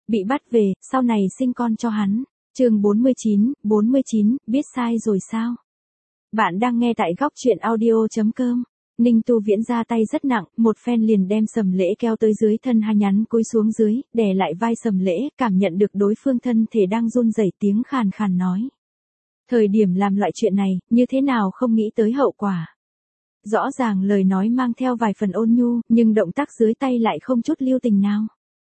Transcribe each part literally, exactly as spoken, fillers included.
Bị bắt về, sau này sinh con cho hắn. Chương bốn mươi chín, bốn mươi chín, biết sai rồi sao? Bạn đang nghe tại góc truyện audio chấm com. Ninh Tu Viễn ra tay rất nặng, một phen liền đem Sầm Lễ kéo tới dưới thân hai nhắn cúi xuống dưới, đè lại vai Sầm Lễ, cảm nhận được đối phương thân thể đang run rẩy, tiếng khàn khàn nói. Thời điểm làm loại chuyện này, như thế nào không nghĩ tới hậu quả. Rõ ràng lời nói mang theo vài phần ôn nhu, nhưng động tác dưới tay lại không chút lưu tình nào.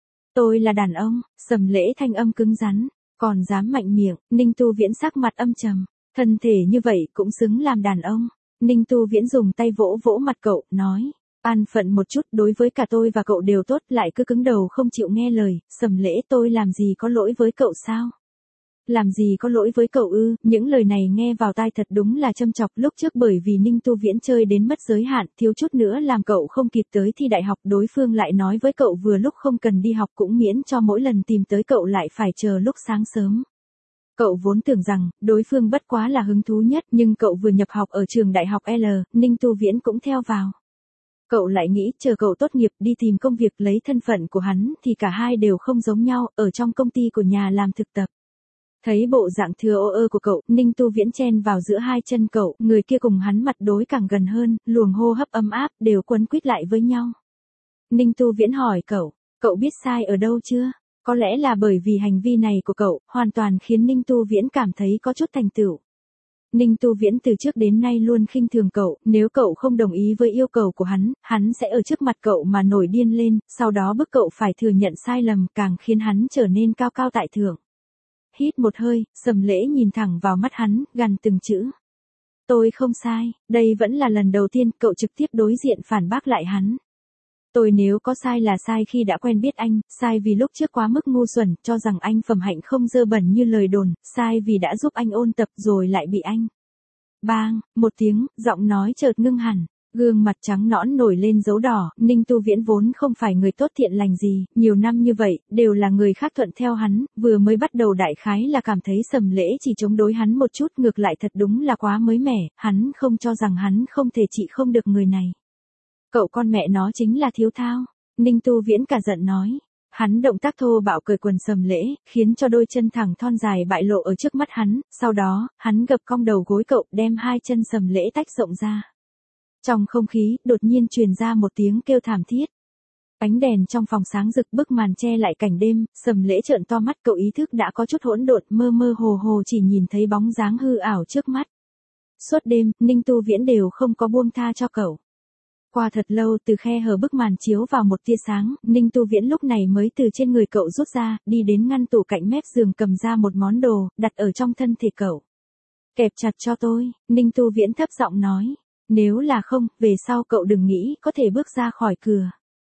Tôi là đàn ông, Sầm Lễ thanh âm cứng rắn, còn dám mạnh miệng. Ninh Tu Viễn sắc mặt âm trầm, thân thể như vậy cũng xứng làm đàn ông. Ninh Tu Viễn dùng tay vỗ vỗ mặt cậu, nói, an phận một chút, đối với cả tôi và cậu đều tốt, lại cứ cứng đầu không chịu nghe lời. Sầm Lễ, tôi làm gì có lỗi với cậu sao? Làm gì có lỗi với cậu ư? Những lời này nghe vào tai thật đúng là châm chọc. Lúc trước bởi vì Ninh Tu Viễn chơi đến mất giới hạn, thiếu chút nữa làm cậu không kịp tới thi đại học, đối phương lại nói với cậu vừa lúc không cần đi học cũng miễn cho mỗi lần tìm tới cậu lại phải chờ lúc sáng sớm. Cậu vốn tưởng rằng, đối phương bất quá là hứng thú nhất, nhưng cậu vừa nhập học ở trường đại học L, Ninh Tu Viễn cũng theo vào. Cậu lại nghĩ, chờ cậu tốt nghiệp đi tìm công việc lấy thân phận của hắn, thì cả hai đều không giống nhau, ở trong công ty của nhà làm thực tập. Thấy bộ dạng thừa ô ơ của cậu, Ninh Tu Viễn chen vào giữa hai chân cậu, người kia cùng hắn mặt đối càng gần hơn, luồng hô hấp ấm áp, đều quấn quýt lại với nhau. Ninh Tu Viễn hỏi cậu, cậu biết sai ở đâu chưa? Có lẽ là bởi vì hành vi này của cậu, hoàn toàn khiến Ninh Tu Viễn cảm thấy có chút thành tựu. Ninh Tu Viễn từ trước đến nay luôn khinh thường cậu, nếu cậu không đồng ý với yêu cầu của hắn, hắn sẽ ở trước mặt cậu mà nổi điên lên, sau đó bức cậu phải thừa nhận sai lầm, càng khiến hắn trở nên cao cao tại thượng. Hít một hơi, Sầm Lễ nhìn thẳng vào mắt hắn, gằn từng chữ. Tôi không sai, đây vẫn là lần đầu tiên cậu trực tiếp đối diện phản bác lại hắn. Tôi nếu có sai là sai khi đã quen biết anh, sai vì lúc trước quá mức ngu xuẩn, cho rằng anh phẩm hạnh không dơ bẩn như lời đồn, sai vì đã giúp anh ôn tập rồi lại bị anh. Bang, một tiếng, giọng nói chợt ngưng hẳn. Gương mặt trắng nõn nổi lên dấu đỏ. Ninh Tu Viễn vốn không phải người tốt thiện lành gì, nhiều năm như vậy, đều là người khác thuận theo hắn, vừa mới bắt đầu đại khái là cảm thấy Sầm Lễ chỉ chống đối hắn một chút, ngược lại thật đúng là quá mới mẻ, hắn không cho rằng hắn không thể trị không được người này. Cậu con mẹ nó chính là thiếu thao. Ninh Tu Viễn cả giận nói. Hắn động tác thô bạo cởi quần Sầm Lễ, khiến cho đôi chân thẳng thon dài bại lộ ở trước mắt hắn, sau đó, hắn gập cong đầu gối cậu, đem hai chân Sầm Lễ tách rộng ra. Trong không khí, đột nhiên truyền ra một tiếng kêu thảm thiết. Ánh đèn trong phòng sáng rực, bức màn che lại cảnh đêm, Sầm Lễ trợn to mắt, cậu ý thức đã có chút hỗn độn, mơ mơ hồ hồ chỉ nhìn thấy bóng dáng hư ảo trước mắt. Suốt đêm, Ninh Tu Viễn đều không có buông tha cho cậu. Qua thật lâu, từ khe hở bức màn chiếu vào một tia sáng, Ninh Tu Viễn lúc này mới từ trên người cậu rút ra, đi đến ngăn tủ cạnh mép giường cầm ra một món đồ, đặt ở trong thân thể cậu. Kẹp chặt cho tôi, Ninh Tu Viễn thấp giọng nói. Nếu là không, về sau cậu đừng nghĩ có thể bước ra khỏi cửa.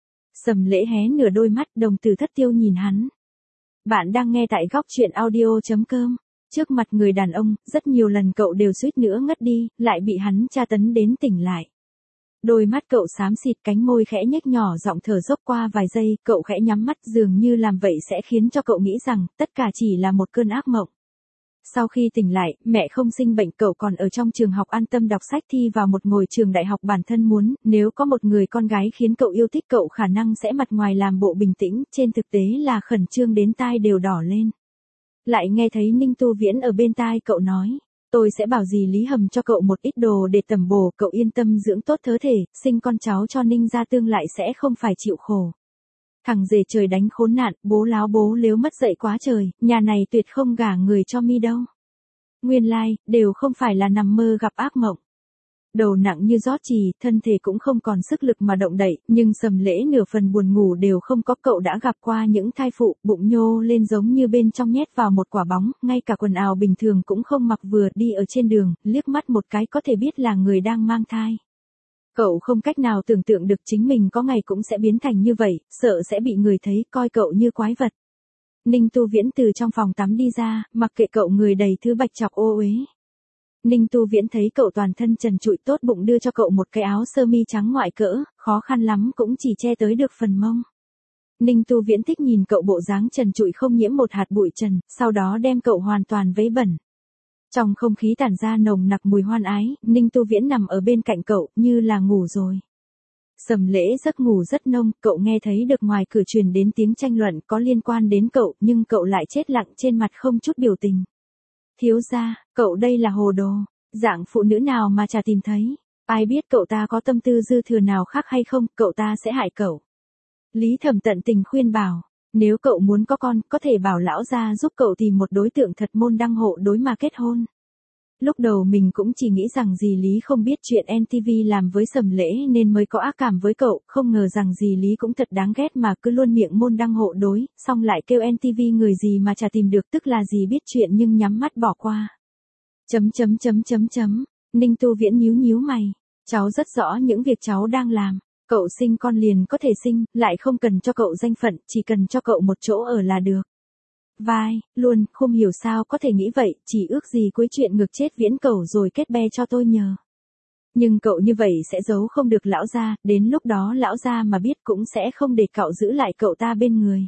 Sầm Lễ hé nửa đôi mắt, đồng tử thất tiêu nhìn hắn. Bạn đang nghe tại góc truyện audio chấm com. Trước mặt người đàn ông, rất nhiều lần cậu đều suýt nữa ngất đi, lại bị hắn tra tấn đến tỉnh lại. Đôi mắt cậu xám xịt, cánh môi khẽ nhếch nhỏ giọng thở dốc. Qua vài giây, cậu khẽ nhắm mắt, dường như làm vậy sẽ khiến cho cậu nghĩ rằng, tất cả chỉ là một cơn ác mộng. Sau khi tỉnh lại, mẹ không sinh bệnh, cậu còn ở trong trường học an tâm đọc sách, thi vào một ngôi trường đại học bản thân muốn, nếu có một người con gái khiến cậu yêu thích, cậu khả năng sẽ mặt ngoài làm bộ bình tĩnh, trên thực tế là khẩn trương đến tai đều đỏ lên. Lại nghe thấy Ninh Tu Viễn ở bên tai cậu nói, tôi sẽ bảo dì Lý hầm cho cậu một ít đồ để tẩm bổ, cậu yên tâm dưỡng tốt cơ thể, sinh con cháu cho Ninh gia tương lại sẽ không phải chịu khổ. Thằng rể trời đánh khốn nạn, bố láo bố lếu mất dạy quá trời, nhà này tuyệt không gả người cho mi đâu. Nguyên lai, like, đều không phải là nằm mơ gặp ác mộng. Đầu nặng như rót chì, thân thể cũng không còn sức lực mà động đậy, nhưng Sầm Lễ nửa phần buồn ngủ đều không có. Cậu đã gặp qua những thai phụ, bụng nhô lên giống như bên trong nhét vào một quả bóng, ngay cả quần áo bình thường cũng không mặc, vừa đi ở trên đường, liếc mắt một cái có thể biết là người đang mang thai. Cậu không cách nào tưởng tượng được chính mình có ngày cũng sẽ biến thành như vậy, sợ sẽ bị người thấy, coi cậu như quái vật. Ninh Tu Viễn từ trong phòng tắm đi ra, mặc kệ cậu người đầy thứ bạch chọc ô uế. Ninh Tu Viễn thấy cậu toàn thân trần trụi, tốt bụng đưa cho cậu một cái áo sơ mi trắng ngoại cỡ, khó khăn lắm cũng chỉ che tới được phần mông. Ninh Tu Viễn thích nhìn cậu bộ dáng trần trụi không nhiễm một hạt bụi trần, sau đó đem cậu hoàn toàn vấy bẩn. Trong không khí tản ra nồng nặc mùi hoan ái, Ninh Tu Viễn nằm ở bên cạnh cậu, như là ngủ rồi. Sầm Lễ giấc ngủ rất nông, cậu nghe thấy được ngoài cửa truyền đến tiếng tranh luận có liên quan đến cậu, nhưng cậu lại chết lặng trên mặt không chút biểu tình. Thiếu gia, cậu đây là hồ đồ, dạng phụ nữ nào mà chả tìm thấy, ai biết cậu ta có tâm tư dư thừa nào khác hay không, cậu ta sẽ hại cậu. Lý Thẩm tận tình khuyên bảo, nếu cậu muốn có con, có thể bảo lão gia giúp cậu tìm một đối tượng thật môn đăng hộ đối mà kết hôn. Lúc đầu mình cũng chỉ nghĩ rằng dì Lý không biết chuyện en tê vê làm với Sầm Lễ nên mới có ác cảm với cậu, không ngờ rằng dì Lý cũng thật đáng ghét mà cứ luôn miệng môn đăng hộ đối, xong lại kêu en tê vê người gì mà chả tìm được, tức là dì biết chuyện nhưng nhắm mắt bỏ qua. Chấm chấm chấm chấm chấm, Ninh Tu Viễn nhíu nhíu mày, cháu rất rõ những việc cháu đang làm, cậu sinh con liền có thể sinh, lại không cần cho cậu danh phận, chỉ cần cho cậu một chỗ ở là được. Vai, luôn, không hiểu sao có thể nghĩ vậy, chỉ ước gì cuối chuyện ngược chết viễn cẩu rồi kết be cho tôi nhờ. Nhưng cậu như vậy sẽ giấu không được lão gia, đến lúc đó lão gia mà biết cũng sẽ không để cậu giữ lại cậu ta bên người.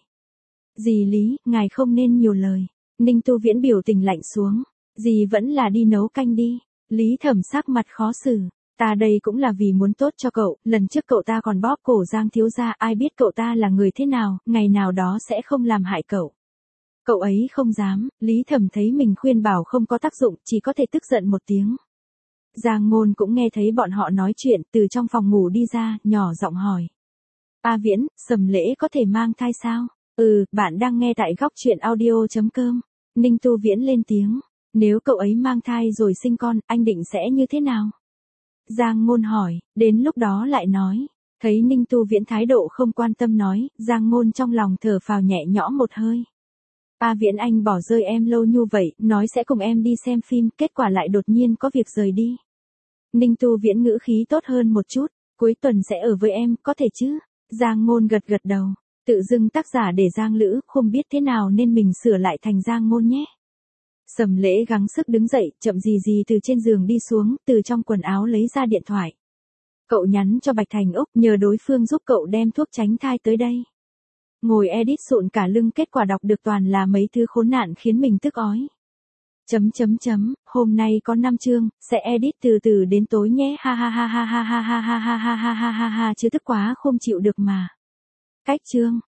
Dì Lý, ngài không nên nhiều lời. Ninh Tu Viễn biểu tình lạnh xuống, dì vẫn là đi nấu canh đi. Lý Thẩm sắc mặt khó xử, ta đây cũng là vì muốn tốt cho cậu, lần trước cậu ta còn bóp cổ Giang thiếu gia, ai biết cậu ta là người thế nào, ngày nào đó sẽ không làm hại cậu. Cậu ấy không dám, Lý Thẩm thấy mình khuyên bảo không có tác dụng, chỉ có thể tức giận một tiếng. Giang Ngôn cũng nghe thấy bọn họ nói chuyện, từ trong phòng ngủ đi ra, nhỏ giọng hỏi. A Viễn, Sầm Lễ có thể mang thai sao? Ừ, bạn đang nghe tại góc truyện audio chấm com. Ninh Tu Viễn lên tiếng. Nếu cậu ấy mang thai rồi sinh con, anh định sẽ như thế nào? Giang Ngôn hỏi, đến lúc đó lại nói. Thấy Ninh Tu Viễn thái độ không quan tâm nói, Giang Ngôn trong lòng thở phào nhẹ nhõm một hơi. A Viễn anh bỏ rơi em lâu như vậy, nói sẽ cùng em đi xem phim, kết quả lại đột nhiên có việc rời đi. Ninh Tu Viễn ngữ khí tốt hơn một chút, cuối tuần sẽ ở với em, có thể chứ? Giang Ngôn gật gật đầu, tự dưng tác giả để Giang Lữ, không biết thế nào nên mình sửa lại thành Giang Ngôn nhé. Sầm Lễ gắng sức đứng dậy, chậm gì gì từ trên giường đi xuống, từ trong quần áo lấy ra điện thoại. Cậu nhắn cho Bạch Thành Úc nhờ đối phương giúp cậu đem thuốc tránh thai tới đây. Ngồi edit sụn cả lưng, kết quả đọc được toàn là mấy thứ khốn nạn khiến mình tức ói. Chấm chấm chấm, hôm nay có năm chương, sẽ edit từ từ đến tối nhé, ha ha ha ha ha ha ha ha ha ha ha ha ha, chứ tức quá không chịu được mà. Cách chương.